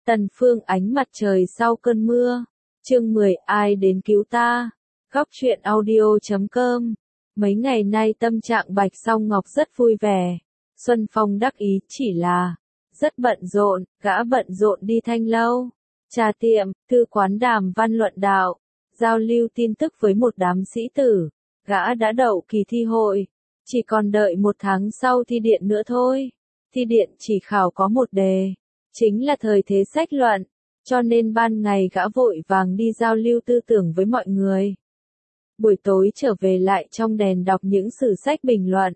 Tần Phương ánh mặt trời sau cơn mưa. Chương 10 ai đến cứu ta? Góc truyện audio.com. Mấy ngày nay tâm trạng Bạch Song Ngọc rất vui vẻ. Xuân Phong đắc ý chỉ là rất bận rộn, gã bận rộn đi thanh lâu, trà tiệm, thư quán đàm văn luận đạo, giao lưu tin tức với một đám sĩ tử. Gã đã đậu kỳ thi hội, chỉ còn đợi 1 tháng sau thi điện nữa thôi. Thi điện chỉ khảo có 1 đề, chính là thời thế sách luận, cho nên ban ngày gã vội vàng đi giao lưu tư tưởng với mọi người. Buổi tối trở về lại trong đèn đọc những sử sách bình luận.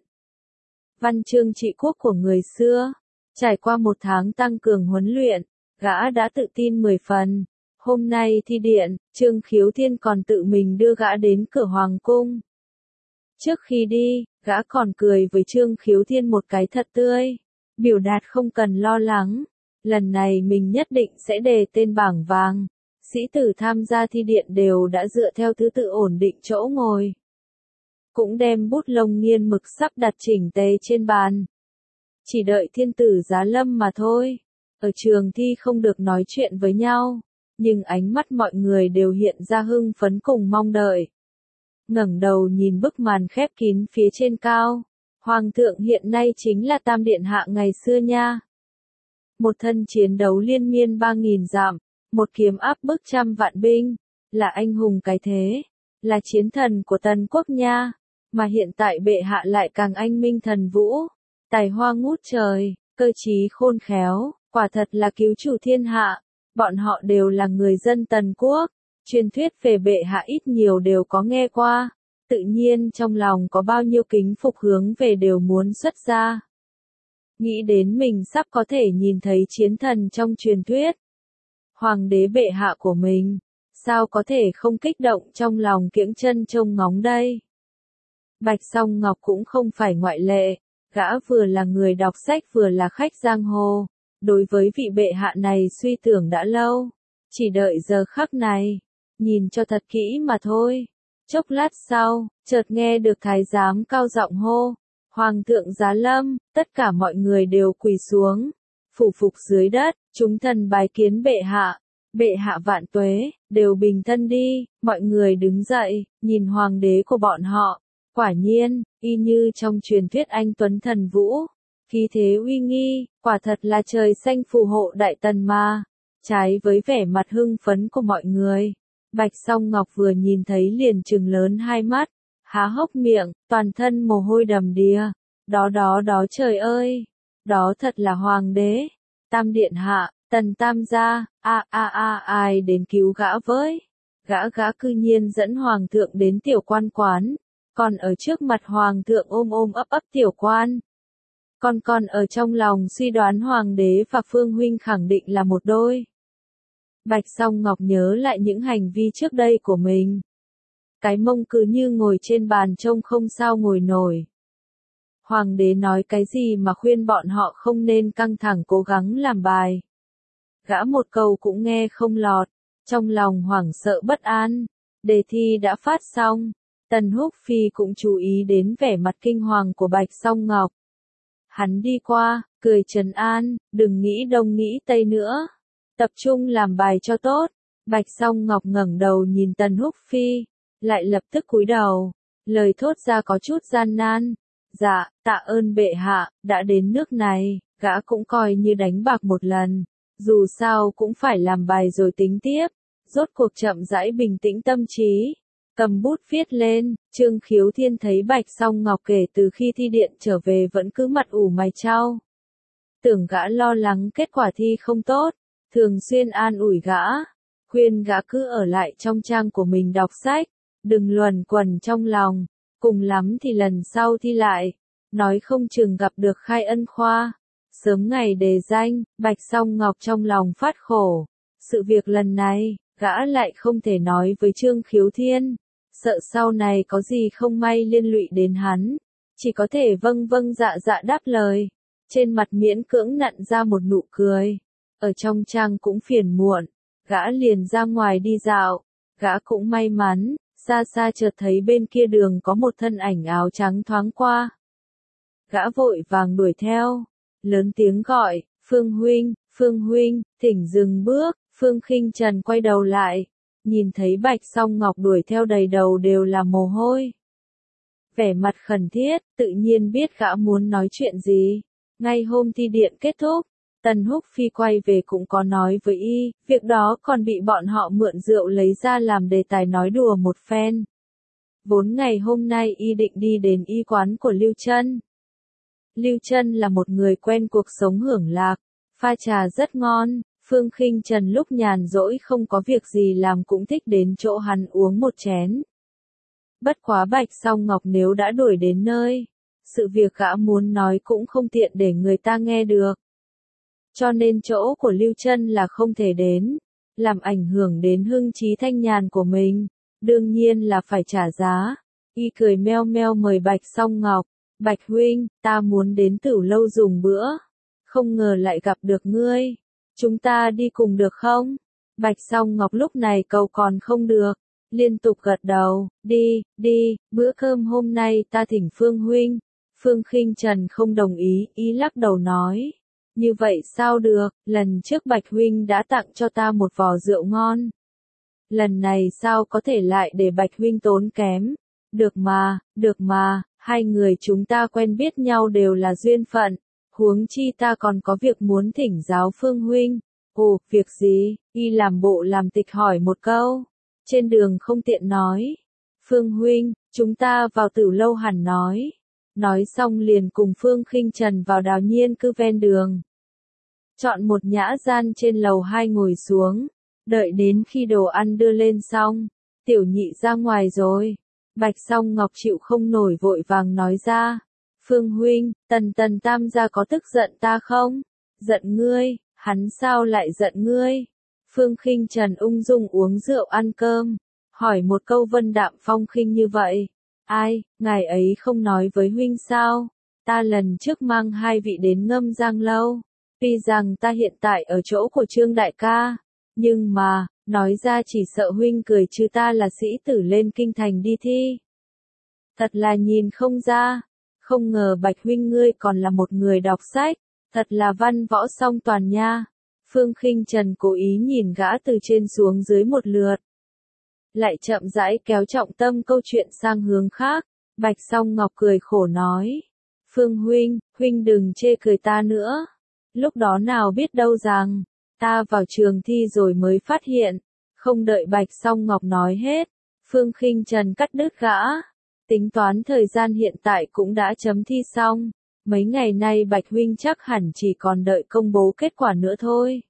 Văn chương trị quốc của người xưa. Trải qua 1 tháng tăng cường huấn luyện, gã đã tự tin 10 phần. Hôm nay thi điện, Trương Khiếu Thiên còn tự mình đưa gã đến cửa hoàng cung. Trước khi đi, gã còn cười với Trương Khiếu Thiên một cái thật tươi, biểu đạt không cần lo lắng. Lần này mình nhất định sẽ đề tên bảng vàng. Sĩ tử tham gia thi điện đều đã dựa theo thứ tự ổn định chỗ ngồi. Cũng đem bút lông nghiên mực sắp đặt chỉnh tề trên bàn. Chỉ đợi thiên tử giá lâm mà thôi. Ở trường thi không được nói chuyện với nhau, nhưng ánh mắt mọi người đều hiện ra hưng phấn cùng mong đợi. Ngẩng đầu nhìn bức màn khép kín phía trên cao. Hoàng thượng hiện nay chính là Tam Điện Hạ ngày xưa nha. Một thân chiến đấu liên miên 3.000 dặm, một kiếm áp bức 100 vạn binh, là anh hùng cái thế, là chiến thần của Tần quốc nha. Mà hiện tại bệ hạ lại càng anh minh thần vũ, tài hoa ngút trời, cơ trí khôn khéo, quả thật là cứu chủ thiên hạ. Bọn họ đều là người dân Tần quốc, truyền thuyết về bệ hạ ít nhiều đều có nghe qua, tự nhiên trong lòng có bao nhiêu kính phục hướng về đều muốn xuất ra. Nghĩ đến mình sắp có thể nhìn thấy chiến thần trong truyền thuyết, hoàng đế bệ hạ của mình, sao có thể không kích động trong lòng kiễng chân trông ngóng đây. Bạch Song Ngọc cũng không phải ngoại lệ, gã vừa là người đọc sách vừa là khách giang hồ, đối với vị bệ hạ này suy tưởng đã lâu, chỉ đợi giờ khắc này, nhìn cho thật kỹ mà thôi. Chốc lát sau, chợt nghe được thái giám cao giọng hô, Hoàng thượng giá lâm, tất cả mọi người đều quỳ xuống, phủ phục dưới đất, chúng thần bái kiến bệ hạ vạn tuế, đều bình thân đi. Mọi người đứng dậy, nhìn hoàng đế của bọn họ, quả nhiên, y như trong truyền thuyết anh tuấn thần vũ, khí thế uy nghi, quả thật là trời xanh phù hộ đại tần mà. Trái với vẻ mặt hưng phấn của mọi người, Bạch Song Ngọc vừa nhìn thấy liền trừng lớn hai mắt, há hốc miệng, toàn thân mồ hôi đầm đìa. Đó trời ơi, đó thật là hoàng đế, Tam Điện Hạ, Tần Tam gia, ai đến cứu gã với. Gã cư nhiên dẫn hoàng thượng đến tiểu quan quán, còn ở trước mặt hoàng thượng ôm ấp tiểu quan. Còn ở trong lòng suy đoán hoàng đế và Phương huynh khẳng định là một đôi. Bạch Song Ngọc nhớ lại những hành vi trước đây của mình. Cái mông cứ như ngồi trên bàn trông không sao ngồi nổi. Hoàng đế nói cái gì mà khuyên bọn họ không nên căng thẳng cố gắng làm bài. Gã một câu cũng nghe không lọt, trong lòng hoảng sợ bất an. Đề thi đã phát xong, Tần Húc Phi cũng chú ý đến vẻ mặt kinh hoàng của Bạch Song Ngọc. Hắn đi qua, cười trấn an, đừng nghĩ đông nghĩ tây nữa, tập trung làm bài cho tốt. Bạch Song Ngọc ngẩng đầu nhìn Tần Húc Phi, lại lập tức cúi đầu, lời thốt ra có chút gian nan. Dạ, tạ ơn bệ hạ, đã đến nước này, gã cũng coi như đánh bạc một lần, dù sao cũng phải làm bài rồi tính tiếp. Rốt cuộc chậm rãi bình tĩnh tâm trí, cầm bút viết lên. Trương Khiếu Thiên thấy Bạch Song Ngọc kể từ khi thi điện trở về vẫn cứ mặt ủ mày chau. Tưởng gã lo lắng kết quả thi không tốt, thường xuyên an ủi gã, khuyên gã cứ ở lại trong trang của mình đọc sách, đừng luẩn quẩn trong lòng, cùng lắm thì lần sau thi lại, nói không chừng gặp được khai ân khoa. Sớm ngày đề danh, Bạch Song Ngọc trong lòng phát khổ. Sự việc lần này, gã lại không thể nói với Trương Khiếu Thiên, sợ sau này có gì không may liên lụy đến hắn, chỉ có thể vâng dạ đáp lời, trên mặt miễn cưỡng nặn ra một nụ cười. Ở trong trang cũng phiền muộn, gã liền ra ngoài đi dạo, gã cũng may mắn, xa chợt thấy bên kia đường có một thân ảnh áo trắng thoáng qua. Gã vội vàng đuổi theo, lớn tiếng gọi, Phương huynh, thỉnh dừng bước. Phương Khinh Trần quay đầu lại, nhìn thấy Bạch Song Ngọc đuổi theo đầy đầu đều là mồ hôi. Vẻ mặt khẩn thiết, tự nhiên biết gã muốn nói chuyện gì. Ngay hôm thi điện kết thúc, Tần Húc Phi quay về cũng có nói với y, việc đó còn bị bọn họ mượn rượu lấy ra làm đề tài nói đùa một phen. Vốn ngày hôm nay y định đi đến y quán của Lưu Trân. Lưu Trân là một người quen cuộc sống hưởng lạc, pha trà rất ngon. Phương Khinh Trần lúc nhàn rỗi không có việc gì làm cũng thích đến chỗ hắn uống một chén. Bất quá Bạch Song Ngọc nếu đã đuổi đến nơi, sự việc gã muốn nói cũng không tiện để người ta nghe được. Cho nên chỗ của Lưu Trân là không thể đến, làm ảnh hưởng đến hưng trí thanh nhàn của mình, đương nhiên là phải trả giá. Y cười meo meo mời Bạch Song Ngọc, Bạch huynh, ta muốn đến Tửu Lâu dùng bữa, không ngờ lại gặp được ngươi. Chúng ta đi cùng được không? Bạch Song Ngọc lúc này cầu còn không được, liên tục gật đầu, đi, bữa cơm hôm nay ta thỉnh Phương huynh. Phương Khinh Trần không đồng ý, ý lắc đầu nói, như vậy sao được, lần trước Bạch huynh đã tặng cho ta một vò rượu ngon. Lần này sao có thể lại để Bạch huynh tốn kém? Được mà, hai người chúng ta quen biết nhau đều là duyên phận. Huống chi ta còn có việc muốn thỉnh giáo Phương huynh. Ồ, việc gì? Y làm bộ làm tịch hỏi một câu. Trên đường không tiện nói. Phương huynh, chúng ta vào Tửu Lâu hẳn nói. Nói xong liền cùng Phương Khinh Trần vào Đào Nhiên cư ven đường. Chọn một nhã gian trên lầu 2 ngồi xuống. Đợi đến khi đồ ăn đưa lên xong. Tiểu nhị ra ngoài rồi. Bạch Song Ngọc chịu không nổi vội vàng nói ra. Phương huynh, Tần Tam gia có tức giận ta không? Giận ngươi, hắn sao lại giận ngươi? Phương Khinh Trần ung dung uống rượu ăn cơm, hỏi một câu vân đạm phong khinh như vậy. Ai, ngài ấy không nói với huynh sao? Ta lần trước mang hai vị đến Ngâm Giang Lâu, tuy rằng ta hiện tại ở chỗ của Trương đại ca, nhưng mà, nói ra chỉ sợ huynh cười chứ ta là sĩ tử lên kinh thành đi thi. Thật là nhìn không ra. Không ngờ Bạch huynh ngươi còn là một người đọc sách, thật là văn võ song toàn nha. Phương Khinh Trần cố ý nhìn gã từ trên xuống dưới một lượt. Lại chậm rãi kéo trọng tâm câu chuyện sang hướng khác. Bạch Song Ngọc cười khổ nói. Phương huynh đừng chê cười ta nữa. Lúc đó nào biết đâu rằng, ta vào trường thi rồi mới phát hiện. Không đợi Bạch Song Ngọc nói hết, Phương Khinh Trần cắt đứt gã. Tính toán thời gian hiện tại cũng đã chấm thi xong, mấy ngày nay Bạch huynh chắc hẳn chỉ còn đợi công bố kết quả nữa thôi.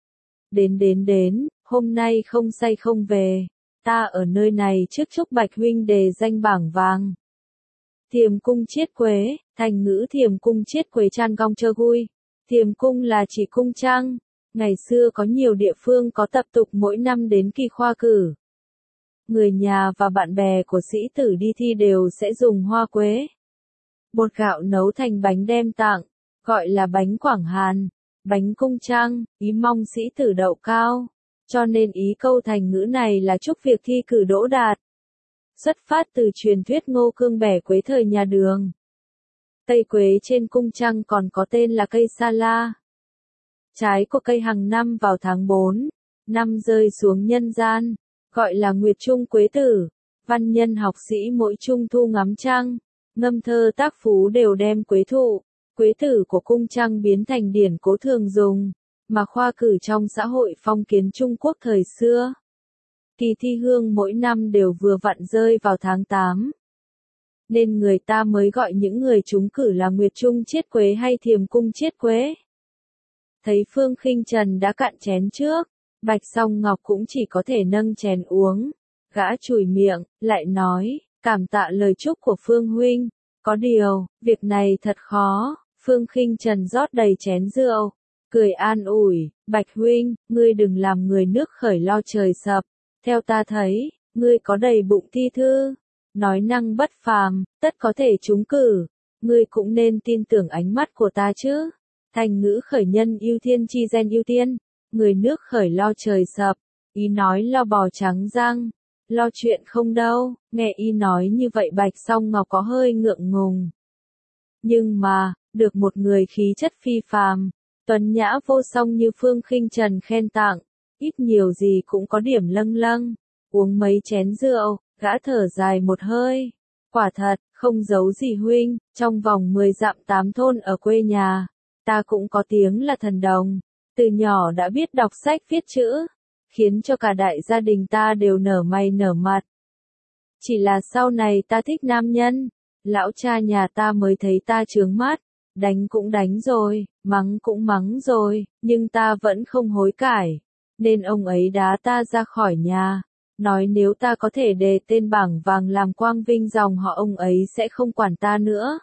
Đến, hôm nay không say không về, ta ở nơi này trước chúc Bạch huynh đề danh bảng vàng. Thiềm cung chiết quế, thành ngữ thiềm cung chiết quế chan gong chơ gui. Thiềm cung là chỉ cung trăng, ngày xưa có nhiều địa phương có tập tục mỗi năm đến kỳ khoa cử. Người nhà và bạn bè của sĩ tử đi thi đều sẽ dùng hoa quế. Bột gạo nấu thành bánh đem tặng, gọi là bánh Quảng Hàn, bánh cung trăng, ý mong sĩ tử đậu cao. Cho nên ý câu thành ngữ này là chúc việc thi cử đỗ đạt. Xuất phát từ truyền thuyết Ngô Cương bẻ quế thời nhà Đường. Cây quế trên cung trăng còn có tên là cây sa la. Trái của cây hàng năm vào tháng 4, năm rơi xuống nhân gian, gọi là Nguyệt Trung Quế Tử. Văn nhân học sĩ mỗi trung thu ngắm trăng, ngâm thơ tác phú đều đem quế thụ, quế tử của cung trăng biến thành điển cố thường dùng, mà khoa cử trong xã hội phong kiến Trung Quốc thời xưa. Kỳ thi hương mỗi năm đều vừa vặn rơi vào tháng 8. Nên người ta mới gọi những người trúng cử là Nguyệt Trung chiết quế hay Thiềm cung chiết quế. Thấy Phương Khinh Trần đã cạn chén trước, Bạch Song Ngọc cũng chỉ có thể nâng chén uống. Gã chùi miệng, lại nói, cảm tạ lời chúc của Phương huynh. Có điều, việc này thật khó. Phương Khinh Trần rót đầy chén rượu, cười an ủi, Bạch huynh, ngươi đừng làm người nước khởi lo trời sập. Theo ta thấy, ngươi có đầy bụng thi thư, nói năng bất phàm, tất có thể trúng cử. Ngươi cũng nên tin tưởng ánh mắt của ta chứ. Thành ngữ khởi nhân ưu thiên chi gen ưu tiên, người nước khởi lo trời sập, ý nói lo bò trắng răng, lo chuyện không đâu. Nghe y nói như vậy Bạch Song Ngọc có hơi ngượng ngùng. Nhưng mà, được một người khí chất phi phàm, Tuấn nhã vô song như Phương Khinh Trần khen tặng, ít nhiều gì cũng có điểm lâng lâng. Uống mấy chén rượu, gã thở dài một hơi. Quả thật, không giấu gì huynh, trong vòng 10 dặm 8 thôn ở quê nhà, ta cũng có tiếng là thần đồng. Từ nhỏ đã biết đọc sách viết chữ, khiến cho cả đại gia đình ta đều nở mày nở mặt. Chỉ là sau này ta thích nam nhân, lão cha nhà ta mới thấy ta chướng mắt, đánh cũng đánh rồi, mắng cũng mắng rồi, nhưng ta vẫn không hối cải, nên ông ấy đá ta ra khỏi nhà, nói nếu ta có thể đề tên bảng vàng làm quang vinh dòng họ ông ấy sẽ không quản ta nữa.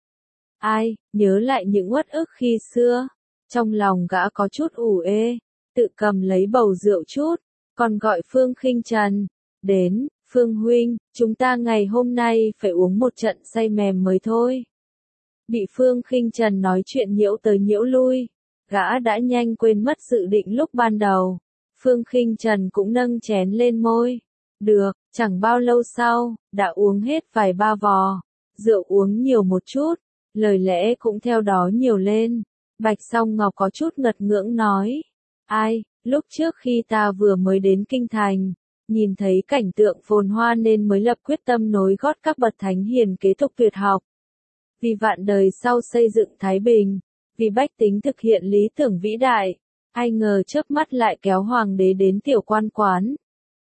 Ai, nhớ lại những uất ức khi xưa, trong lòng gã có chút ủ ê, tự cầm lấy bầu rượu chút, còn gọi Phương Khinh Trần, đến, Phương huynh, chúng ta ngày hôm nay phải uống một trận say mềm mới thôi. Bị Phương Khinh Trần nói chuyện nhiễu tới nhiễu lui, gã đã nhanh quên mất dự định lúc ban đầu. Phương Khinh Trần cũng nâng chén lên môi. Được, chẳng bao lâu sau, đã uống hết vài ba vò. Rượu uống nhiều một chút, lời lẽ cũng theo đó nhiều lên. Bạch Song Ngọc có chút ngật ngưỡng nói. Ai, lúc trước khi ta vừa mới đến Kinh Thành, nhìn thấy cảnh tượng phồn hoa nên mới lập quyết tâm nối gót các bậc thánh hiền kế tục tuyệt học. Vì vạn đời sau xây dựng Thái Bình, vì bách tính thực hiện lý tưởng vĩ đại, ai ngờ chớp mắt lại kéo hoàng đế đến tiểu quan quán.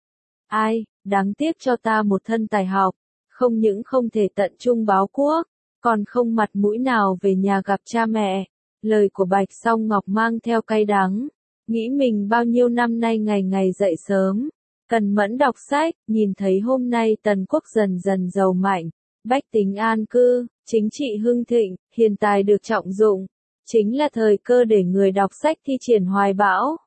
Ai, đáng tiếc cho ta một thân tài học, không những không thể tận trung báo quốc, còn không mặt mũi nào về nhà gặp cha mẹ. Lời của Bạch Song Ngọc mang theo cay đắng, nghĩ mình bao nhiêu năm nay ngày ngày dậy sớm, cần mẫn đọc sách, nhìn thấy hôm nay Tần quốc dần dần giàu mạnh, bách tính an cư, chính trị hưng thịnh, hiền tài được trọng dụng, chính là thời cơ để người đọc sách thi triển hoài bão.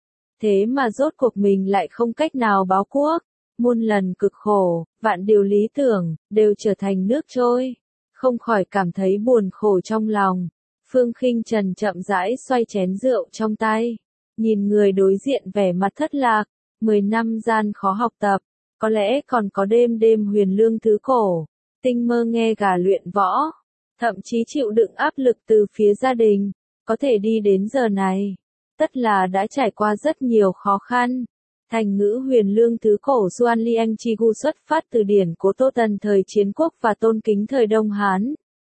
Thế mà rốt cuộc mình lại không cách nào báo quốc, muôn lần cực khổ, vạn điều lý tưởng, đều trở thành nước trôi, không khỏi cảm thấy buồn khổ trong lòng. Phương Khinh Trần chậm rãi xoay chén rượu trong tay, nhìn người đối diện vẻ mặt thất lạc, 10 năm gian khó học tập, có lẽ còn có đêm đêm huyền lương thứ cổ, tinh mơ nghe gà luyện võ, thậm chí chịu đựng áp lực từ phía gia đình, có thể đi đến giờ này, tất là đã trải qua rất nhiều khó khăn. Thành ngữ huyền lương thứ cổ Xuan Liang Chi Gu xuất phát từ điển của Tô Tần thời Chiến Quốc và Tôn Kính thời Đông Hán.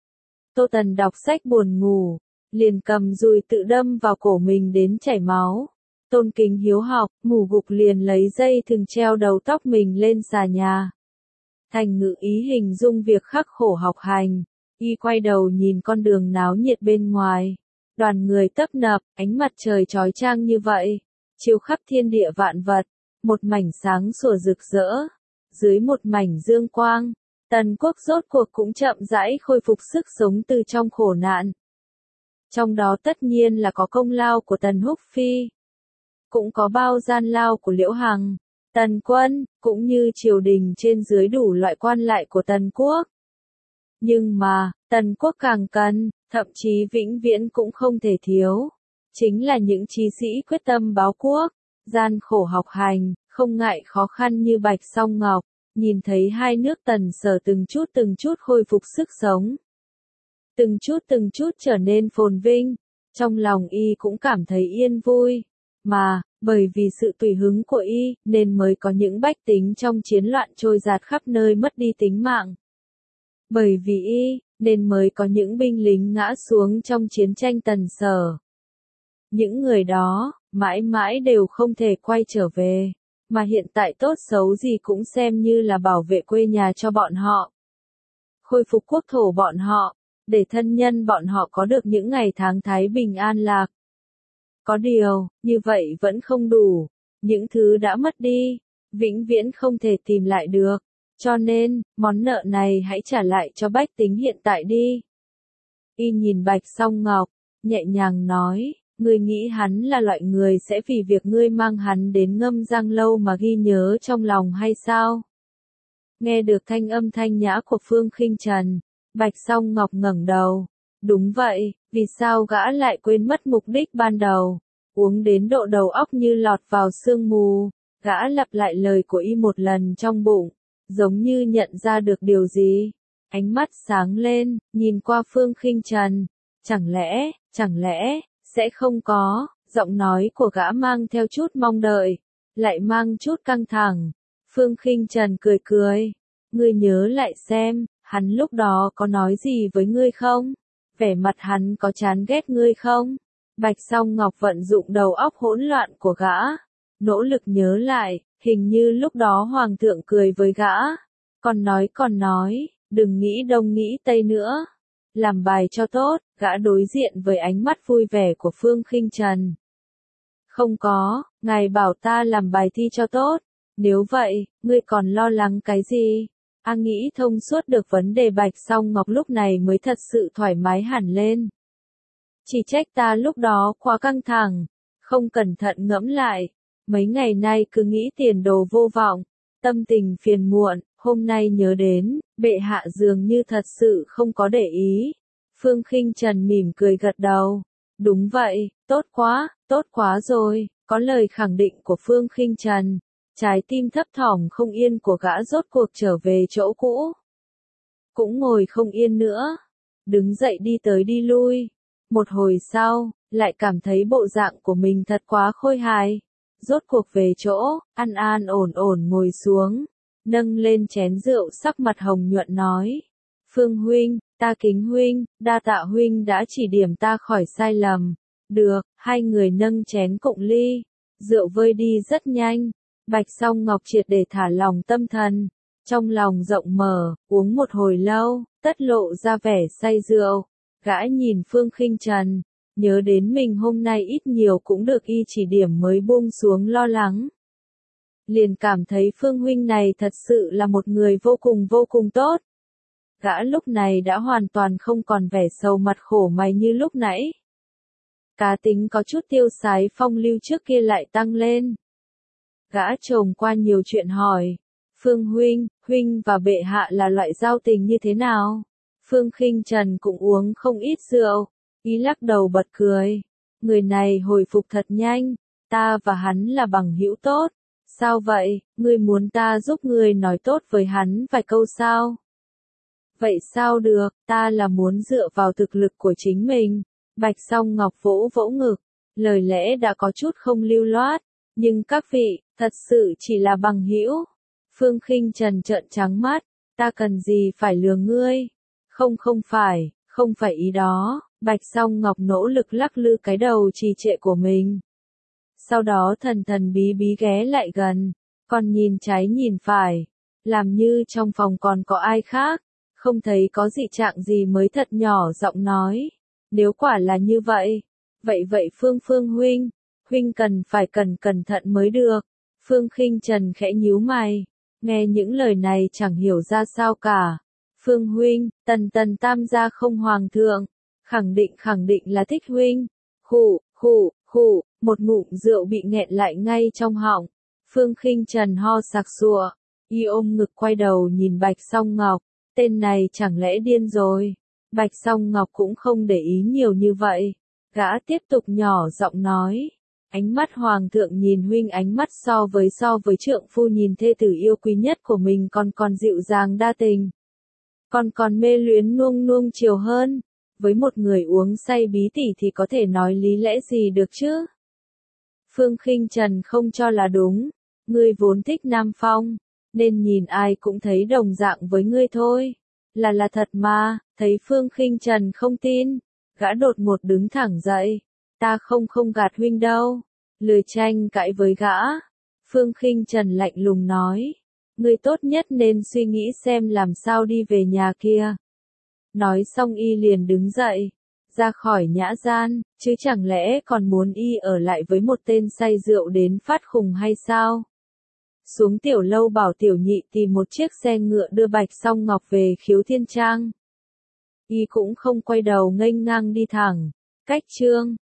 Tô Tần đọc sách buồn ngủ, liền cầm dùi tự đâm vào cổ mình đến chảy máu. Tôn Kính hiếu học, ngủ gục liền lấy dây thừng treo đầu tóc mình lên xà nhà. Thành ngữ ý hình dung việc khắc khổ học hành, y quay đầu nhìn con đường náo nhiệt bên ngoài. Đoàn người tấp nập, ánh mặt trời chói chang như vậy, chiếu khắp thiên địa vạn vật, một mảnh sáng sủa rực rỡ. Dưới một mảnh dương quang, Tần quốc rốt cuộc cũng chậm rãi khôi phục sức sống từ trong khổ nạn. Trong đó tất nhiên là có công lao của Tần Húc Phi, cũng có bao gian lao của Liễu Hằng, Tần Quân, cũng như triều đình trên dưới đủ loại quan lại của Tần quốc. Nhưng mà, Tần quốc càng cần, thậm chí vĩnh viễn cũng không thể thiếu, chính là những chí sĩ quyết tâm báo quốc, gian khổ học hành, không ngại khó khăn như Bạch Song Ngọc, nhìn thấy hai nước Tần Sở từng chút khôi phục sức sống. Từng chút trở nên phồn vinh, trong lòng y cũng cảm thấy yên vui, mà, bởi vì sự tùy hứng của y, nên mới có những bách tính trong chiến loạn trôi dạt khắp nơi mất đi tính mạng. Bởi vì y, nên mới có những binh lính ngã xuống trong chiến tranh Tần Sở. Những người đó, mãi mãi đều không thể quay trở về, mà hiện tại tốt xấu gì cũng xem như là bảo vệ quê nhà cho bọn họ. Khôi phục quốc thổ bọn họ, để thân nhân bọn họ có được những ngày tháng thái bình an lạc. Có điều, như vậy vẫn không đủ, những thứ đã mất đi, vĩnh viễn không thể tìm lại được, cho nên, món nợ này hãy trả lại cho bách tính hiện tại đi. Y nhìn Bạch Song Ngọc, nhẹ nhàng nói, ngươi nghĩ hắn là loại người sẽ vì việc ngươi mang hắn đến Ngâm Giang Lâu mà ghi nhớ trong lòng hay sao? Nghe được thanh âm thanh nhã của Phương Khinh Trần, Bạch Song Ngọc ngẩng đầu. Đúng vậy, vì sao gã lại quên mất mục đích ban đầu? Uống đến độ đầu óc như lọt vào sương mù, gã lặp lại lời của y một lần trong bụng, giống như nhận ra được điều gì. Ánh mắt sáng lên, nhìn qua Phương Khinh Trần. Chẳng lẽ, Sẽ không có, giọng nói của gã mang theo chút mong đợi, lại mang chút căng thẳng. Phương Khinh Trần cười cười. Ngươi nhớ lại xem, hắn lúc đó có nói gì với ngươi không? Vẻ mặt hắn có chán ghét ngươi không? Bạch Song Ngọc vận dụng đầu óc hỗn loạn của gã, nỗ lực nhớ lại, hình như lúc đó Hoàng thượng cười với gã. Còn nói, đừng nghĩ đông nghĩ tây nữa. Làm bài cho tốt, gã đối diện với ánh mắt vui vẻ của Phương Khinh Trần. Không có, ngài bảo ta làm bài thi cho tốt. Nếu vậy, ngươi còn lo lắng cái gì? Nghĩ thông suốt được vấn đề Bạch Song Ngọc lúc này mới thật sự thoải mái hẳn lên. Chỉ trách ta lúc đó quá căng thẳng, không cẩn thận ngẫm lại. Mấy ngày nay cứ nghĩ tiền đồ vô vọng, tâm tình phiền muộn, hôm nay nhớ đến, bệ hạ dường như thật sự không có để ý. Phương Khinh Trần mỉm cười gật đầu. Đúng vậy, tốt quá rồi, có lời khẳng định của Phương Khinh Trần. Trái tim thấp thỏm không yên của gã rốt cuộc trở về chỗ cũ. Cũng ngồi không yên nữa. Đứng dậy đi tới đi lui. Một hồi sau, lại cảm thấy bộ dạng của mình thật quá khôi hài. Rốt cuộc về chỗ, an an ổn ổn ngồi xuống. Nâng lên chén rượu sắc mặt hồng nhuận nói. Phương huynh, ta kính huynh, đa tạ huynh đã chỉ điểm ta khỏi sai lầm. Được, hai người nâng chén cộng ly. Rượu vơi đi rất nhanh. Bạch Song Ngọc triệt để thả lòng tâm thần. Trong lòng rộng mở, uống một hồi lâu, tất lộ ra vẻ say rượu. Gã nhìn Phương Khinh Trần, nhớ đến mình hôm nay ít nhiều cũng được y chỉ điểm mới buông xuống lo lắng. Liền cảm thấy Phương huynh này thật sự là một người vô cùng tốt. Gã lúc này đã hoàn toàn không còn vẻ sầu mặt khổ mày như lúc nãy. Cá tính có chút tiêu sái phong lưu trước kia lại tăng lên. Gã trồm qua nhiều chuyện hỏi. Phương huynh và bệ hạ là loại giao tình như thế nào? Phương Khinh Trần cũng uống không ít rượu. Ý lắc đầu bật cười. Người này hồi phục thật nhanh. Ta và hắn là bằng hữu tốt. Sao vậy, ngươi muốn ta giúp ngươi nói tốt với hắn vài câu sao? Vậy sao được, ta là muốn dựa vào thực lực của chính mình. Bạch Song Ngọc vỗ vỗ ngực. Lời lẽ đã có chút không lưu loát. Nhưng các vị, thật sự chỉ là bằng hữu. Phương Khinh Trần trợn trắng mắt. Ta cần gì phải lừa ngươi? Không phải ý đó. Bạch Song Ngọc nỗ lực lắc lư cái đầu trì trệ của mình. Sau đó thần thần bí bí ghé lại gần. Còn nhìn trái nhìn phải. Làm như trong phòng còn có ai khác. Không thấy có dị trạng gì mới thật nhỏ giọng nói. Nếu quả là như vậy. Vậy Phương huynh cần phải cẩn thận mới được. Phương Khinh Trần khẽ nhíu mày. Nghe những lời này chẳng hiểu ra sao cả. Phương huynh, tần tam gia không hoàng thượng. Khẳng định là thích huynh. Khụ, một ngụm rượu bị nghẹn lại ngay trong họng. Phương Khinh Trần ho sặc sụa. Y ôm ngực quay đầu nhìn Bạch Song Ngọc. Tên này chẳng lẽ điên rồi. Bạch Song Ngọc cũng không để ý nhiều như vậy. Gã tiếp tục nhỏ giọng nói. Ánh mắt hoàng thượng nhìn huynh ánh mắt so với trượng phu nhìn thê tử yêu quý nhất của mình còn dịu dàng đa tình. Còn mê luyến nuông chiều hơn. Với một người uống say bí tỉ thì có thể nói lý lẽ gì được chứ? Phương Khinh Trần không cho là đúng. Ngươi vốn thích Nam Phong. Nên nhìn ai cũng thấy đồng dạng với ngươi thôi. Là thật mà, thấy Phương Khinh Trần không tin. Gã đột ngột đứng thẳng dậy. Ta không gạt huynh đâu. Lười tranh cãi với gã. Phương Khinh Trần lạnh lùng nói. Ngươi tốt nhất nên suy nghĩ xem làm sao đi về nhà kia. Nói xong y liền đứng dậy. Ra khỏi nhã gian, chứ chẳng lẽ còn muốn y ở lại với một tên say rượu đến phát khùng hay sao? Xuống tiểu lâu bảo tiểu nhị tìm một chiếc xe ngựa đưa Bạch Song Ngọc về Khiếu Thiên Trang. Y cũng không quay đầu nghênh ngang đi thẳng. Cách chương